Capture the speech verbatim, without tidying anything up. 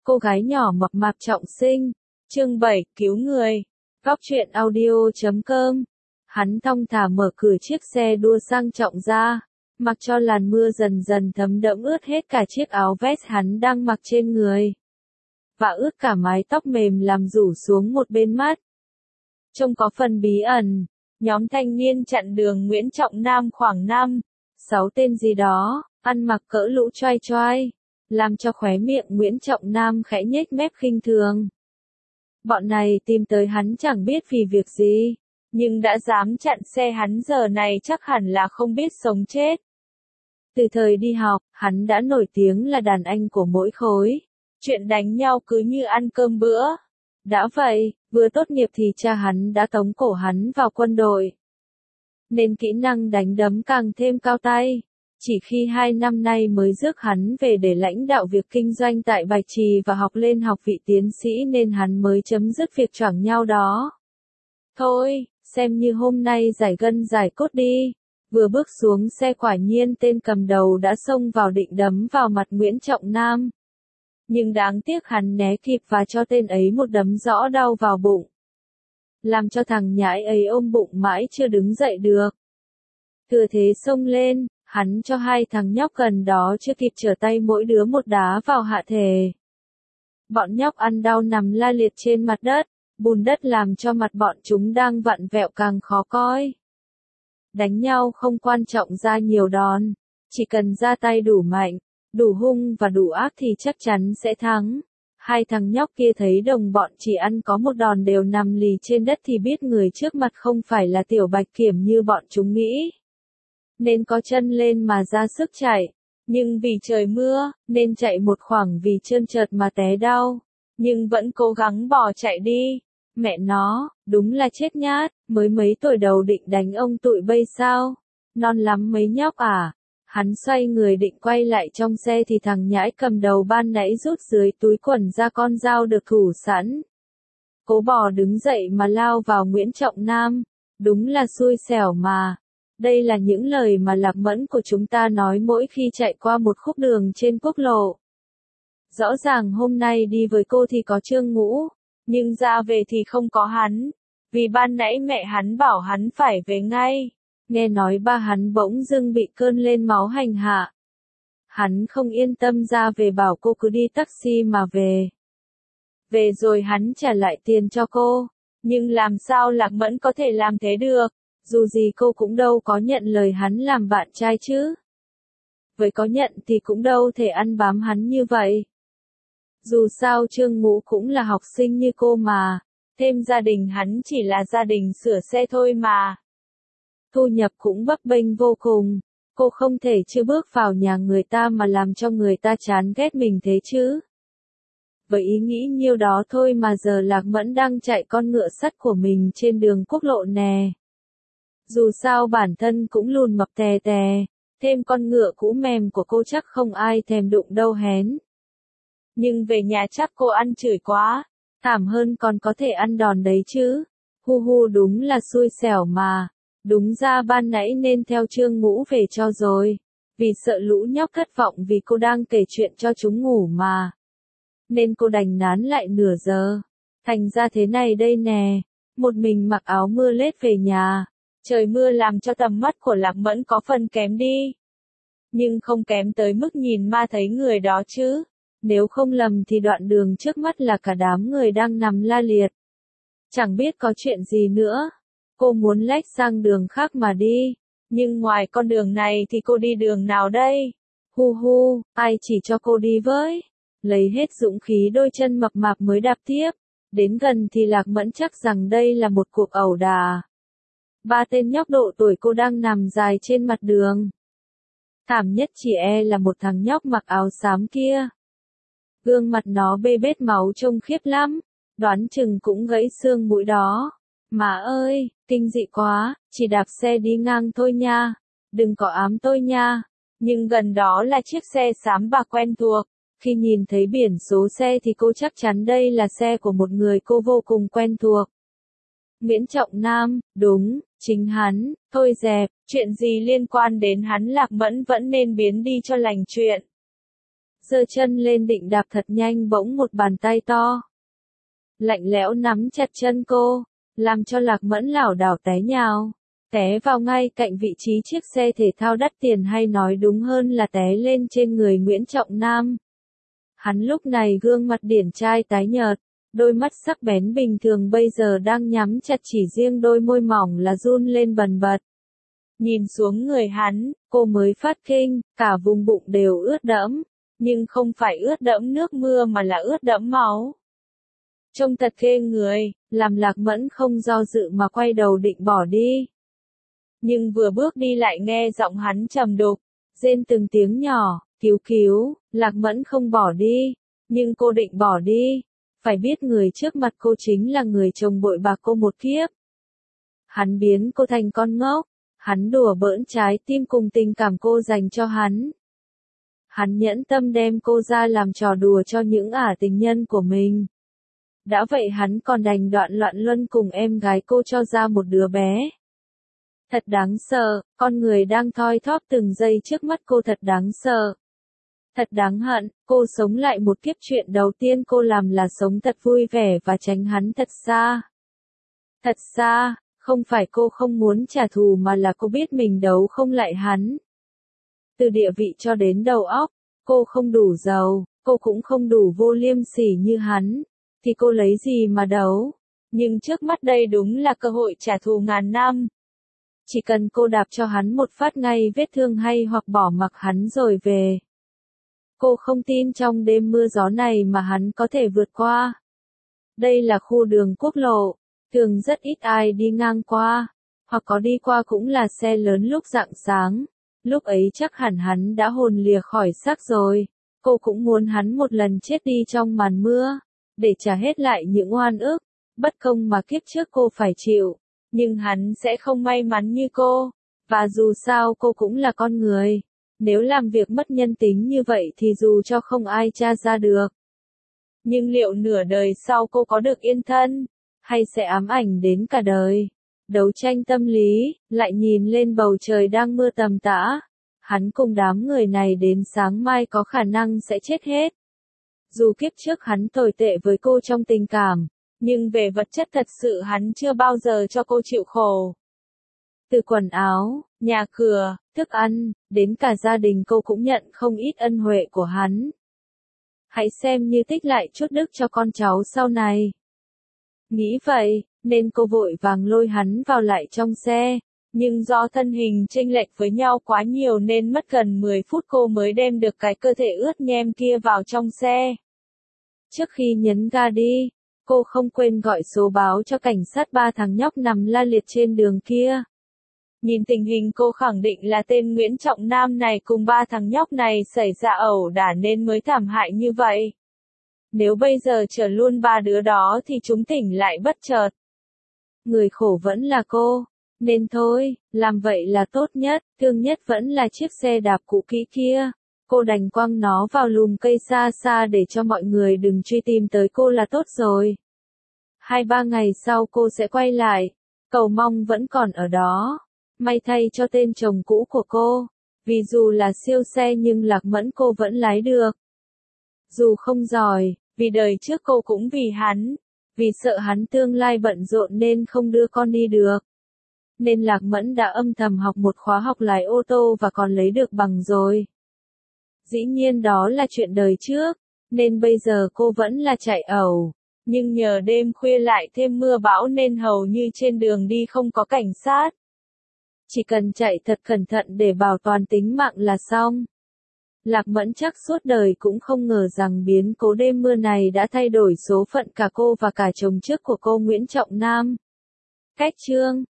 Cô gái nhỏ mập mạp trọng sinh. Chương bảy, cứu người. Góc truyện audio chấm com. Hắn thong thả mở cửa chiếc xe đua sang trọng ra, mặc cho làn mưa dần dần thấm đẫm ướt hết cả chiếc áo vest hắn đang mặc trên người, và ướt cả mái tóc mềm làm rủ xuống một bên mắt. Trông có phần bí ẩn, nhóm thanh niên chặn đường Nguyễn Trọng Nam khoảng năm, sáu tên gì đó, ăn mặc cỡ lũ choai choai, làm cho khóe miệng Nguyễn Trọng Nam khẽ nhếch mép khinh thường. Bọn này tìm tới hắn chẳng biết vì việc gì, nhưng đã dám chặn xe hắn giờ này chắc hẳn là không biết sống chết. Từ thời đi học, hắn đã nổi tiếng là đàn anh của mỗi khối. Chuyện đánh nhau cứ như ăn cơm bữa. Đã vậy, vừa tốt nghiệp thì cha hắn đã tống cổ hắn vào quân đội, nên kỹ năng đánh đấm càng thêm cao tay. Chỉ khi hai năm nay mới rước hắn về để lãnh đạo việc kinh doanh tại Bạch Trì và học lên học vị tiến sĩ nên hắn mới chấm dứt việc choảng nhau đó. Thôi, xem như hôm nay giải gân giải cốt đi. Vừa bước xuống xe quả nhiên tên cầm đầu đã xông vào định đấm vào mặt Nguyễn Trọng Nam. Nhưng đáng tiếc hắn né kịp và cho tên ấy một đấm rõ đau vào bụng, làm cho thằng nhãi ấy ôm bụng mãi chưa đứng dậy được. Thừa thế xông lên, hắn cho hai thằng nhóc gần đó chưa kịp trở tay mỗi đứa một đá vào hạ thể. Bọn nhóc ăn đau nằm la liệt trên mặt đất, bùn đất làm cho mặt bọn chúng đang vặn vẹo càng khó coi. Đánh nhau không quan trọng ra nhiều đòn, chỉ cần ra tay đủ mạnh, đủ hung và đủ ác thì chắc chắn sẽ thắng. Hai thằng nhóc kia thấy đồng bọn chỉ ăn có một đòn đều nằm lì trên đất thì biết người trước mặt không phải là Tiểu Bạch Kiểm như bọn chúng nghĩ, nên có chân lên mà ra sức chạy. Nhưng vì trời mưa, nên chạy một khoảng vì trơn trượt mà té đau, nhưng vẫn cố gắng bỏ chạy đi. Mẹ nó, đúng là chết nhát, mới mấy tuổi đầu định đánh ông tụi bây sao? Non lắm mấy nhóc à? Hắn xoay người định quay lại trong xe thì thằng nhãi cầm đầu ban nãy rút dưới túi quần ra con dao được thủ sẵn. Cố bò đứng dậy mà lao vào Nguyễn Trọng Nam. Đúng là xui xẻo mà. Đây là những lời mà Lạc Mẫn của chúng ta nói mỗi khi chạy qua một khúc đường trên quốc lộ. Rõ ràng hôm nay đi với cô thì có Trương Ngũ, nhưng ra về thì không có hắn, vì ban nãy mẹ hắn bảo hắn phải về ngay. Nghe nói ba hắn bỗng dưng bị cơn lên máu hành hạ. Hắn không yên tâm ra về bảo cô cứ đi taxi mà về. Về rồi hắn trả lại tiền cho cô, nhưng làm sao Lạc Mẫn có thể làm thế được? Dù gì cô cũng đâu có nhận lời hắn làm bạn trai chứ. Với có nhận thì cũng đâu thể ăn bám hắn như vậy. Dù sao Trương Ngũ cũng là học sinh như cô mà, thêm gia đình hắn chỉ là gia đình sửa xe thôi mà. Thu nhập cũng bấp bênh vô cùng, cô không thể chưa bước vào nhà người ta mà làm cho người ta chán ghét mình thế chứ. Với ý nghĩ nhiêu đó thôi mà giờ Lạc Mẫn đang chạy con ngựa sắt của mình trên đường quốc lộ nè. Dù sao bản thân cũng lùn mập tè tè, thêm con ngựa cũ mềm của cô chắc không ai thèm đụng đâu hén. Nhưng về nhà chắc cô ăn chửi quá, thảm hơn còn có thể ăn đòn đấy chứ. Hu hu đúng là xui xẻo mà. Đúng ra ban nãy nên theo Trương Ngũ về cho rồi, vì sợ lũ nhóc thất vọng vì cô đang kể chuyện cho chúng ngủ mà. Nên cô đành nán lại nửa giờ. Thành ra thế này đây nè, một mình mặc áo mưa lết về nhà. Trời mưa làm cho tầm mắt của Lạc Mẫn có phần kém đi. Nhưng không kém tới mức nhìn ma thấy người đó chứ. Nếu không lầm thì đoạn đường trước mắt là cả đám người đang nằm la liệt. Chẳng biết có chuyện gì nữa. Cô muốn lách sang đường khác mà đi. Nhưng ngoài con đường này thì cô đi đường nào đây? Hu hu, ai chỉ cho cô đi với? Lấy hết dũng khí đôi chân mập mạp mới đạp tiếp. Đến gần thì Lạc Mẫn chắc rằng đây là một cuộc ẩu đả. Ba tên nhóc độ tuổi cô đang nằm dài trên mặt đường. Thảm nhất chỉ e là một thằng nhóc mặc áo xám kia. Gương mặt nó bê bết máu trông khiếp lắm, đoán chừng cũng gãy xương mũi đó. Mà ơi, kinh dị quá, chỉ đạp xe đi ngang thôi nha, đừng có ám tôi nha. Nhưng gần đó là chiếc xe xám bạc quen thuộc. Khi nhìn thấy biển số xe thì cô chắc chắn đây là xe của một người cô vô cùng quen thuộc. Nguyễn Trọng Nam, đúng, chính hắn. Thôi dẹp, chuyện gì liên quan đến hắn Lạc Mẫn vẫn nên biến đi cho lành chuyện. giơ chân lên định đạp thật nhanh, bỗng một bàn tay to lạnh lẽo nắm chặt chân cô, làm cho Lạc Mẫn lảo đảo té nhào, té vào ngay cạnh vị trí chiếc xe thể thao đắt tiền, hay nói đúng hơn là té lên trên người Nguyễn Trọng Nam. Hắn lúc này gương mặt điển trai tái nhợt, đôi mắt sắc bén bình thường bây giờ đang nhắm chặt, chỉ riêng đôi môi mỏng là run lên bần bật. Nhìn xuống người hắn, cô mới phát kinh, cả vùng bụng đều ướt đẫm, nhưng không phải ướt đẫm nước mưa mà là ướt đẫm máu. Trông thật ghê người, làm Lạc Mẫn không do dự mà quay đầu định bỏ đi. Nhưng vừa bước đi lại nghe giọng hắn trầm đục, rên từng tiếng nhỏ, cứu cứu. Lạc Mẫn không bỏ đi, nhưng cô định bỏ đi. Phải biết người trước mặt cô chính là người chồng bội bạc cô một kiếp. Hắn biến cô thành con ngốc, hắn đùa bỡn trái tim cùng tình cảm cô dành cho hắn. Hắn nhẫn tâm đem cô ra làm trò đùa cho những ả tình nhân của mình. Đã vậy hắn còn đành đoạn loạn luân cùng em gái cô cho ra một đứa bé. Thật đáng sợ, con người đang thoi thóp từng giây trước mắt cô thật đáng sợ. Thật đáng hận, cô sống lại một kiếp, chuyện đầu tiên cô làm là sống thật vui vẻ và tránh hắn thật xa. Thật xa, không phải cô không muốn trả thù mà là cô biết mình đấu không lại hắn. Từ địa vị cho đến đầu óc, cô không đủ giàu, cô cũng không đủ vô liêm sỉ như hắn, thì cô lấy gì mà đấu. Nhưng trước mắt đây đúng là cơ hội trả thù ngàn năm. Chỉ cần cô đạp cho hắn một phát ngay vết thương hay hoặc bỏ mặc hắn rồi về. Cô không tin trong đêm mưa gió này mà hắn có thể vượt qua. Đây là khu đường quốc lộ, thường rất ít ai đi ngang qua, hoặc có đi qua cũng là xe lớn lúc rạng sáng. Lúc ấy chắc hẳn hắn đã hồn lìa khỏi xác rồi. Cô cũng muốn hắn một lần chết đi trong màn mưa, để trả hết lại những oan ức, bất công mà kiếp trước cô phải chịu. Nhưng hắn sẽ không may mắn như cô, và dù sao cô cũng là con người. Nếu làm việc mất nhân tính như vậy thì dù cho không ai tra ra được. Nhưng liệu nửa đời sau cô có được yên thân, hay sẽ ám ảnh đến cả đời? Đấu tranh tâm lý, lại nhìn lên bầu trời đang mưa tầm tã. Hắn cùng đám người này đến sáng mai có khả năng sẽ chết hết. Dù kiếp trước hắn tồi tệ với cô trong tình cảm, nhưng về vật chất thật sự hắn chưa bao giờ cho cô chịu khổ. Từ quần áo, nhà cửa, thức ăn, đến cả gia đình cô cũng nhận không ít ân huệ của hắn. Hãy xem như tích lại chút đức cho con cháu sau này. Nghĩ vậy, nên cô vội vàng lôi hắn vào lại trong xe, nhưng do thân hình chênh lệch với nhau quá nhiều nên mất gần mười phút cô mới đem được cái cơ thể ướt nhem kia vào trong xe. Trước khi nhấn ga đi, cô không quên gọi số báo cho cảnh sát ba thằng nhóc nằm la liệt trên đường kia. Nhìn tình hình cô khẳng định là tên Nguyễn Trọng Nam này cùng ba thằng nhóc này xảy ra ẩu đả nên mới thảm hại như vậy. Nếu bây giờ chở luôn ba đứa đó thì chúng tỉnh lại bất chợt. Người khổ vẫn là cô, nên thôi, làm vậy là tốt nhất, thương nhất vẫn là chiếc xe đạp cũ kỹ kia. Cô đành quăng nó vào lùm cây xa xa để cho mọi người đừng truy tìm tới cô là tốt rồi. Hai ba ngày sau cô sẽ quay lại, cầu mong vẫn còn ở đó. May thay cho tên chồng cũ của cô, vì dù là siêu xe nhưng Lạc Mẫn cô vẫn lái được. Dù không giỏi, vì đời trước cô cũng vì hắn, vì sợ hắn tương lai bận rộn nên không đưa con đi được. Nên Lạc Mẫn đã âm thầm học một khóa học lái ô tô và còn lấy được bằng rồi. Dĩ nhiên đó là chuyện đời trước, nên bây giờ cô vẫn là chạy ẩu. Nhưng nhờ đêm khuya lại thêm mưa bão nên hầu như trên đường đi không có cảnh sát. Chỉ cần chạy thật cẩn thận để bảo toàn tính mạng là xong. Lạc Mẫn chắc suốt đời cũng không ngờ rằng biến cố đêm mưa này đã thay đổi số phận cả cô và cả chồng trước của cô Nguyễn Trọng Nam. Cách chương